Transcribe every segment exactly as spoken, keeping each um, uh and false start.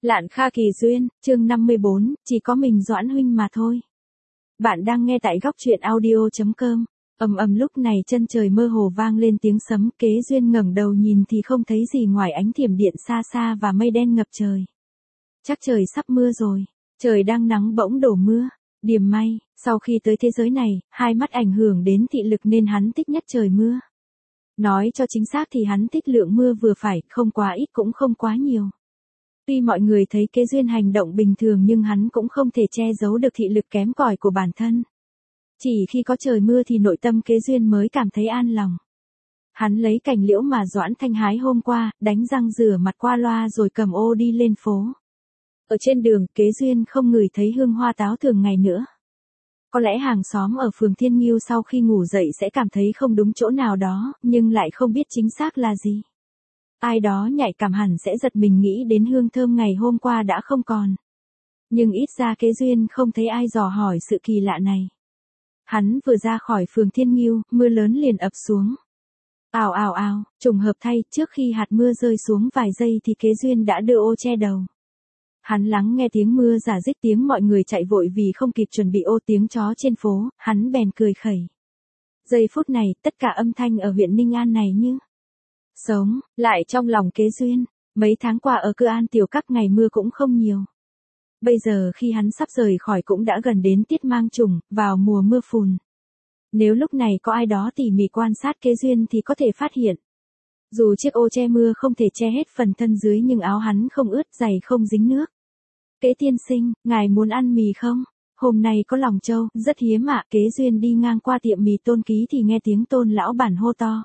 Lạn Kha Kỳ Duyên, chương năm mươi bốn, chỉ có mình Doãn huynh mà thôi. Bạn đang nghe tại góc truyện audio.com. Ầm ầm lúc này chân trời mơ hồ vang lên tiếng sấm, Kế Duyên ngẩng đầu nhìn thì không thấy gì ngoài ánh thiểm điện xa xa và mây đen ngập trời. Chắc trời sắp mưa rồi, trời đang nắng bỗng đổ mưa. Điềm may, sau khi tới thế giới này, hai mắt ảnh hưởng đến thị lực nên hắn thích nhất trời mưa. Nói cho chính xác thì hắn thích lượng mưa vừa phải, không quá ít cũng không quá nhiều. Tuy mọi người thấy Kế Duyên hành động bình thường nhưng hắn cũng không thể che giấu được thị lực kém cỏi của bản thân. Chỉ khi có trời mưa thì nội tâm Kế Duyên mới cảm thấy an lòng. Hắn lấy cành liễu mà Doãn Thanh hái hôm qua, đánh răng rửa mặt qua loa rồi cầm ô đi lên phố. Ở trên đường, Kế Duyên không ngửi thấy hương hoa táo thường ngày nữa. Có lẽ hàng xóm ở phường Thiên Nghiêu sau khi ngủ dậy sẽ cảm thấy không đúng chỗ nào đó, nhưng lại không biết chính xác là gì. Ai đó nhạy cảm hẳn sẽ giật mình nghĩ đến hương thơm ngày hôm qua đã không còn. Nhưng ít ra Kế Duyên không thấy ai dò hỏi sự kỳ lạ này. Hắn vừa ra khỏi phường Thiên Nghiêu, mưa lớn liền ập xuống. Ào ào ào, trùng hợp thay, trước khi hạt mưa rơi xuống vài giây thì Kế Duyên đã đưa ô che đầu. Hắn lắng nghe tiếng mưa rả rích, tiếng mọi người chạy vội vì không kịp chuẩn bị ô, tiếng chó trên phố, hắn bèn cười khẩy. Giây phút này, tất cả âm thanh ở huyện Ninh An này như sống lại trong lòng Kế Duyên. Mấy tháng qua ở Cư An Tiểu Các ngày mưa cũng không nhiều. Bây giờ khi hắn sắp rời khỏi cũng đã gần đến tiết mang trùng, vào mùa mưa phùn. Nếu lúc này có ai đó tỉ mỉ quan sát Kế Duyên thì có thể phát hiện. Dù chiếc ô che mưa không thể che hết phần thân dưới nhưng áo hắn không ướt, giày không dính nước. Kế tiên sinh, ngài muốn ăn mì không? Hôm nay có lòng trâu, rất hiếm ạ. Kế Duyên đi ngang qua tiệm mì Tôn Ký thì nghe tiếng Tôn lão bản hô to.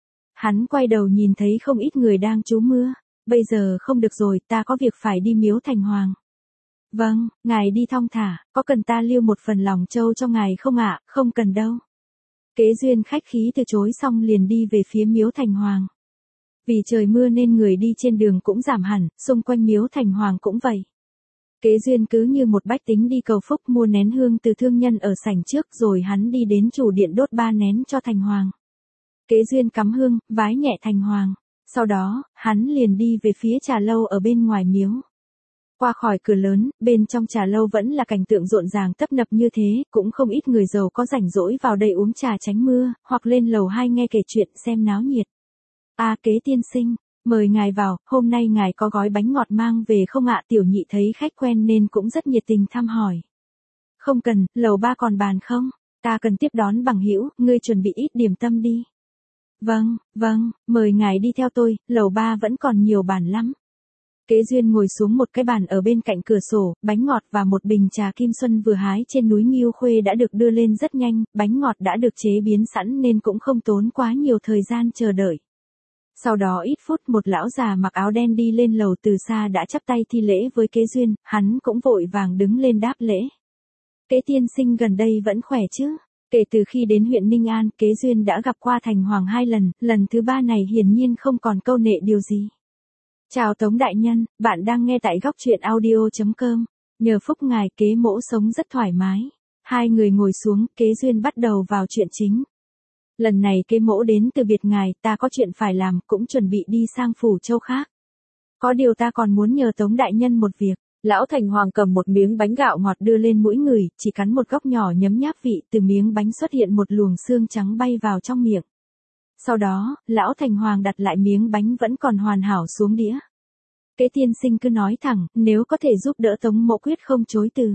Hắn quay đầu nhìn thấy không ít người đang trú mưa. Bây giờ không được rồi, ta có việc phải đi miếu Thành Hoàng. Vâng, ngài đi thong thả, có cần ta lưu một phần lòng trâu cho ngài không ạ? Không cần đâu. Kế Duyên khách khí từ chối xong liền đi về phía miếu Thành Hoàng. Vì trời mưa nên người đi trên đường cũng giảm hẳn, xung quanh miếu Thành Hoàng cũng vậy. Kế Duyên cứ như một bách tính đi cầu phúc mua nén hương từ thương nhân ở sảnh trước rồi hắn đi đến chủ điện đốt ba nén cho Thành Hoàng. Kế Duyên cắm hương, vái nhẹ Thành Hoàng. Sau đó, hắn liền đi về phía trà lâu ở bên ngoài miếu. Qua khỏi cửa lớn, bên trong trà lâu vẫn là cảnh tượng rộn ràng tấp nập như thế, cũng không ít người giàu có rảnh rỗi vào đây uống trà tránh mưa, hoặc lên lầu hai nghe kể chuyện xem náo nhiệt. À Kế tiên sinh, mời ngài vào, hôm nay ngài có gói bánh ngọt mang về không ạ? Tiểu nhị thấy khách quen nên cũng rất nhiệt tình thăm hỏi. Không cần, lầu ba còn bàn không? Ta cần tiếp đón bằng hữu, ngươi chuẩn bị ít điểm tâm đi. Vâng, vâng, mời ngài đi theo tôi, lầu ba vẫn còn nhiều bàn lắm. Kế Duyên ngồi xuống một cái bàn ở bên cạnh cửa sổ, bánh ngọt và một bình trà Kim Xuân vừa hái trên núi Nghiêu Khuê đã được đưa lên rất nhanh, bánh ngọt đã được chế biến sẵn nên cũng không tốn quá nhiều thời gian chờ đợi. Sau đó ít phút một lão già mặc áo đen đi lên lầu từ xa đã chắp tay thi lễ với Kế Duyên, hắn cũng vội vàng đứng lên đáp lễ. Kế tiên sinh gần đây vẫn khỏe chứ? Kể từ khi đến huyện Ninh An, Kế Duyên đã gặp qua Thành Hoàng hai lần, lần thứ ba này hiển nhiên không còn câu nệ điều gì. Chào Tống đại nhân, bạn đang nghe tại góc truyện audio.com. Nhờ phúc ngài Kế mỗ sống rất thoải mái. Hai người ngồi xuống, Kế Duyên bắt đầu vào chuyện chính. Lần này Kế mỗ đến từ biệt ngài, ta có chuyện phải làm, cũng chuẩn bị đi sang phủ châu khác. Có điều ta còn muốn nhờ Tống đại nhân một việc. Lão Thành Hoàng cầm một miếng bánh gạo ngọt đưa lên mũi người, chỉ cắn một góc nhỏ nhấm nháp vị, từ miếng bánh xuất hiện một luồng xương trắng bay vào trong miệng. Sau đó, Lão Thành Hoàng đặt lại miếng bánh vẫn còn hoàn hảo xuống đĩa. Kế tiên sinh cứ nói thẳng, nếu có thể giúp đỡ Tống mỗ quyết không chối từ.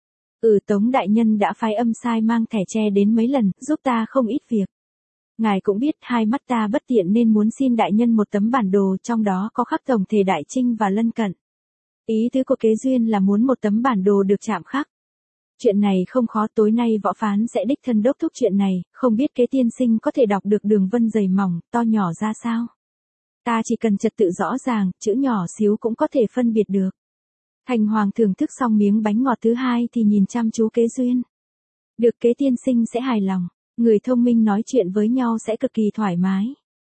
Ừ, Tống đại nhân đã phái âm sai mang thẻ tre đến mấy lần, giúp ta không ít việc. Ngài cũng biết hai mắt ta bất tiện nên muốn xin đại nhân một tấm bản đồ, trong đó có khắc tổng thể Đại Trinh và lân cận. Ý tứ của Kế Duyên là muốn một tấm bản đồ được chạm khắc. Chuyện này không khó, tối nay võ phán sẽ đích thân đốc thúc chuyện này, không biết Kế tiên sinh có thể đọc được đường vân dày mỏng, to nhỏ ra sao? Ta chỉ cần trật tự rõ ràng, chữ nhỏ xíu cũng có thể phân biệt được. Thành Hoàng thưởng thức xong miếng bánh ngọt thứ hai thì nhìn chăm chú Kế Duyên. Được, Kế tiên sinh sẽ hài lòng, người thông minh nói chuyện với nhau sẽ cực kỳ thoải mái.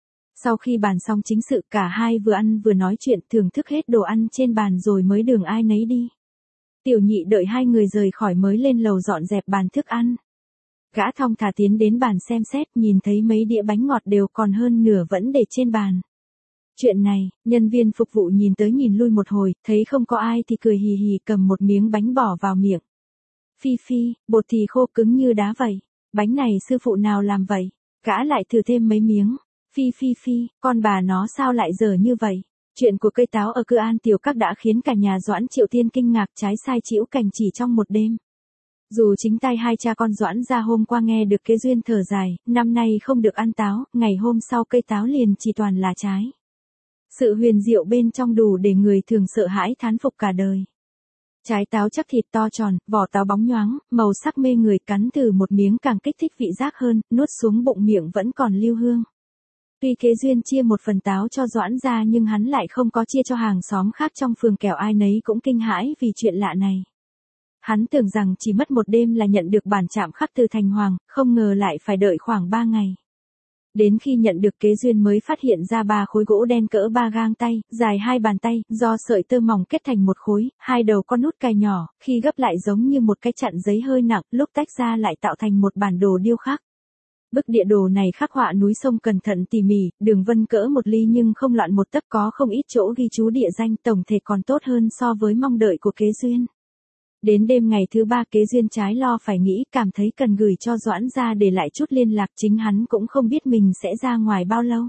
Sau khi bàn xong chính sự, cả hai vừa ăn vừa nói chuyện, thưởng thức hết đồ ăn trên bàn rồi mới đường ai nấy đi. Tiểu nhị đợi hai người rời khỏi mới lên lầu dọn dẹp bàn thức ăn. Gã thong thả tiến đến bàn xem xét, nhìn thấy mấy đĩa bánh ngọt đều còn hơn nửa vẫn để trên bàn. Chuyện này, nhân viên phục vụ nhìn tới nhìn lui một hồi, thấy không có ai thì cười hì hì cầm một miếng bánh bỏ vào miệng. Phi Phi, bột thì khô cứng như đá vậy. Bánh này sư phụ nào làm vậy? Gã lại thử thêm mấy miếng. Phi Phi Phi, con bà nó sao lại dở như vậy? Chuyện của cây táo ở Cư An Tiểu Các đã khiến cả nhà Doãn Triệu Tiên kinh ngạc trái sai chĩu cành chỉ trong một đêm. Dù chính tay hai cha con Doãn gia hôm qua nghe được Kế Duyên thở dài, năm nay không được ăn táo, ngày hôm sau cây táo liền chỉ toàn là trái. Sự huyền diệu bên trong đủ để người thường sợ hãi thán phục cả đời. Trái táo chắc thịt to tròn, vỏ táo bóng nhoáng, màu sắc mê người, cắn thử một miếng càng kích thích vị giác hơn, nuốt xuống bụng miệng vẫn còn lưu hương. Tuy Kế Duyên chia một phần táo cho Doãn gia nhưng hắn lại không có chia cho hàng xóm khác trong phường, kẻo ai nấy cũng kinh hãi vì chuyện lạ này. Hắn tưởng rằng chỉ mất một đêm là nhận được bản chạm khắc từ Thành Hoàng, không ngờ lại phải đợi khoảng ba ngày. Đến khi nhận được Kế Duyên mới phát hiện ra ba khối gỗ đen cỡ ba gang tay, dài hai bàn tay, do sợi tơ mỏng kết thành một khối, hai đầu con nút cài nhỏ, khi gấp lại giống như một cái chặn giấy hơi nặng, lúc tách ra lại tạo thành một bản đồ điêu khắc. Bức địa đồ này khắc họa núi sông cẩn thận tỉ mỉ, đường vân cỡ một ly nhưng không loạn một tấc, có không ít chỗ ghi chú địa danh, tổng thể còn tốt hơn so với mong đợi của Kế Duyên. Đến đêm ngày thứ ba Kế Duyên trái lo phải nghĩ, cảm thấy cần gửi cho Doãn gia để lại chút liên lạc, chính hắn cũng không biết mình sẽ ra ngoài bao lâu.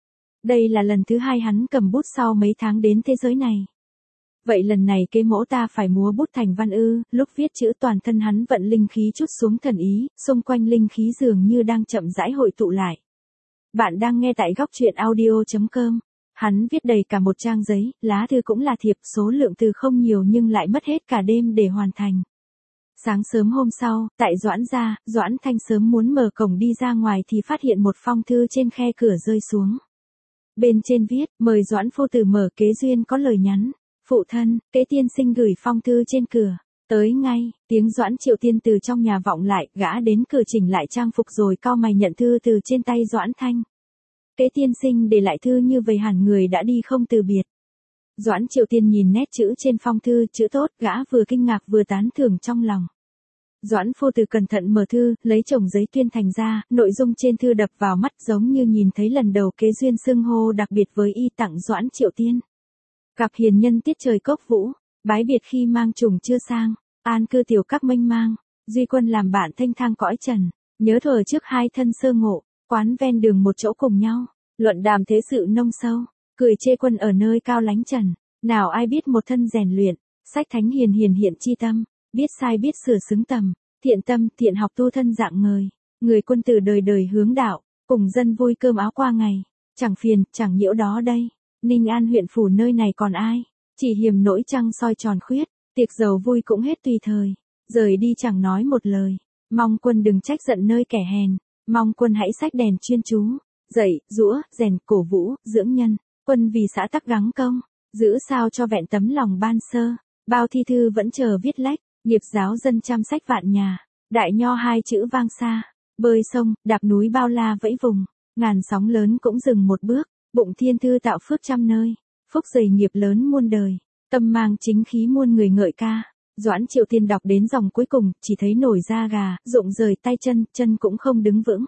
Đây là lần thứ hai hắn cầm bút sau mấy tháng đến thế giới này. Vậy lần này Kế mỗ ta phải múa bút thành văn ư? Lúc viết chữ toàn thân hắn vận linh khí chút xuống thần ý, xung quanh linh khí dường như đang chậm rãi hội tụ lại. Bạn đang nghe tại góc truyện audio chấm com. Hắn viết đầy cả một trang giấy, lá thư cũng là thiệp, số lượng từ không nhiều nhưng lại mất hết cả đêm để hoàn thành. Sáng sớm hôm sau, tại Doãn gia, Doãn Thanh sớm muốn mở cổng đi ra ngoài thì phát hiện một phong thư trên khe cửa rơi xuống. Bên trên viết, mời Doãn phu tử mở. Kế Duyên có lời nhắn. Phụ thân, Kế tiên sinh gửi phong thư trên cửa. Tới ngay, tiếng Doãn Triệu Tiên từ trong nhà vọng lại, gã đến cửa chỉnh lại trang phục rồi cau mày nhận thư từ trên tay Doãn Thanh. Kế tiên sinh để lại thư như vậy hẳn người đã đi không từ biệt. Doãn Triệu Tiên nhìn nét chữ trên phong thư, chữ tốt, gã vừa kinh ngạc vừa tán thưởng trong lòng. Doãn phu tử cẩn thận mở thư, lấy chồng giấy tuyên thành ra, nội dung trên thư đập vào mắt giống như nhìn thấy lần đầu Kế Duyên xưng hô đặc biệt với y tặng Doãn Triệu Tiên. Gặp hiền nhân tiết trời cốc vũ, bái biệt khi mang trùng chưa sang, an cư tiểu các mênh mang, duy quân làm bạn thanh thang cõi trần, nhớ thuở trước hai thân sơ ngộ, quán ven đường một chỗ cùng nhau, luận đàm thế sự nông sâu, cười chê quân ở nơi cao lánh trần, nào ai biết một thân rèn luyện, sách thánh hiền hiền hiện chi tâm, biết sai biết sửa xứng tầm, thiện tâm thiện học tu thân dạng ngời, người quân tử đời đời hướng đạo, cùng dân vui cơm áo qua ngày, chẳng phiền, chẳng nhiễu đó đây. Ninh An huyện phủ nơi này còn ai, chỉ hiềm nỗi trăng soi tròn khuyết, tiệc giàu vui cũng hết tùy thời, rời đi chẳng nói một lời, mong quân đừng trách giận nơi kẻ hèn, mong quân hãy xách đèn chuyên chú, dạy, giũa, rèn, cổ vũ, dưỡng nhân, quân vì xã tắc gắng công, giữ sao cho vẹn tấm lòng ban sơ, bao thi thư vẫn chờ viết lách, nghiệp giáo dân trăm sách vạn nhà, đại nho hai chữ vang xa, bơi sông, đạp núi bao la vẫy vùng, ngàn sóng lớn cũng dừng một bước. Bụng thiên thư tạo phước trăm nơi, phúc dày nghiệp lớn muôn đời, tâm mang chính khí muôn người ngợi ca. Doãn Triệu Tiên đọc đến dòng cuối cùng, chỉ thấy nổi da gà, rụng rời tay chân, chân cũng không đứng vững.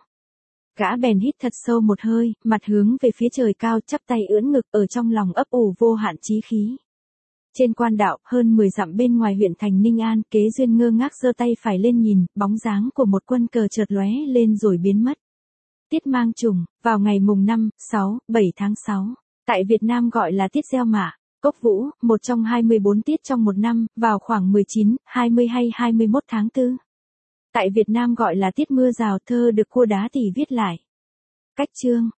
Gã bèn hít thật sâu một hơi, mặt hướng về phía trời cao, chắp tay ưỡn ngực, ở trong lòng ấp ủ vô hạn chí khí. Trên quan đạo, hơn mười dặm bên ngoài huyện thành Ninh An, Kế Duyên ngơ ngác giơ tay phải lên nhìn, bóng dáng của một quân cờ chợt lóe lên rồi biến mất. Tiết mang trùng, vào ngày mùng năm, sáu, bảy tháng sáu, tại Việt Nam gọi là tiết gieo mạ, cốc vũ, một trong hai mươi bốn tiết trong một năm, vào khoảng mười chín, hai mươi hay hai mươi mốt tháng tư. Tại Việt Nam gọi là tiết mưa rào, thơ được Cua Đá Tỉ viết lại. Cách chương,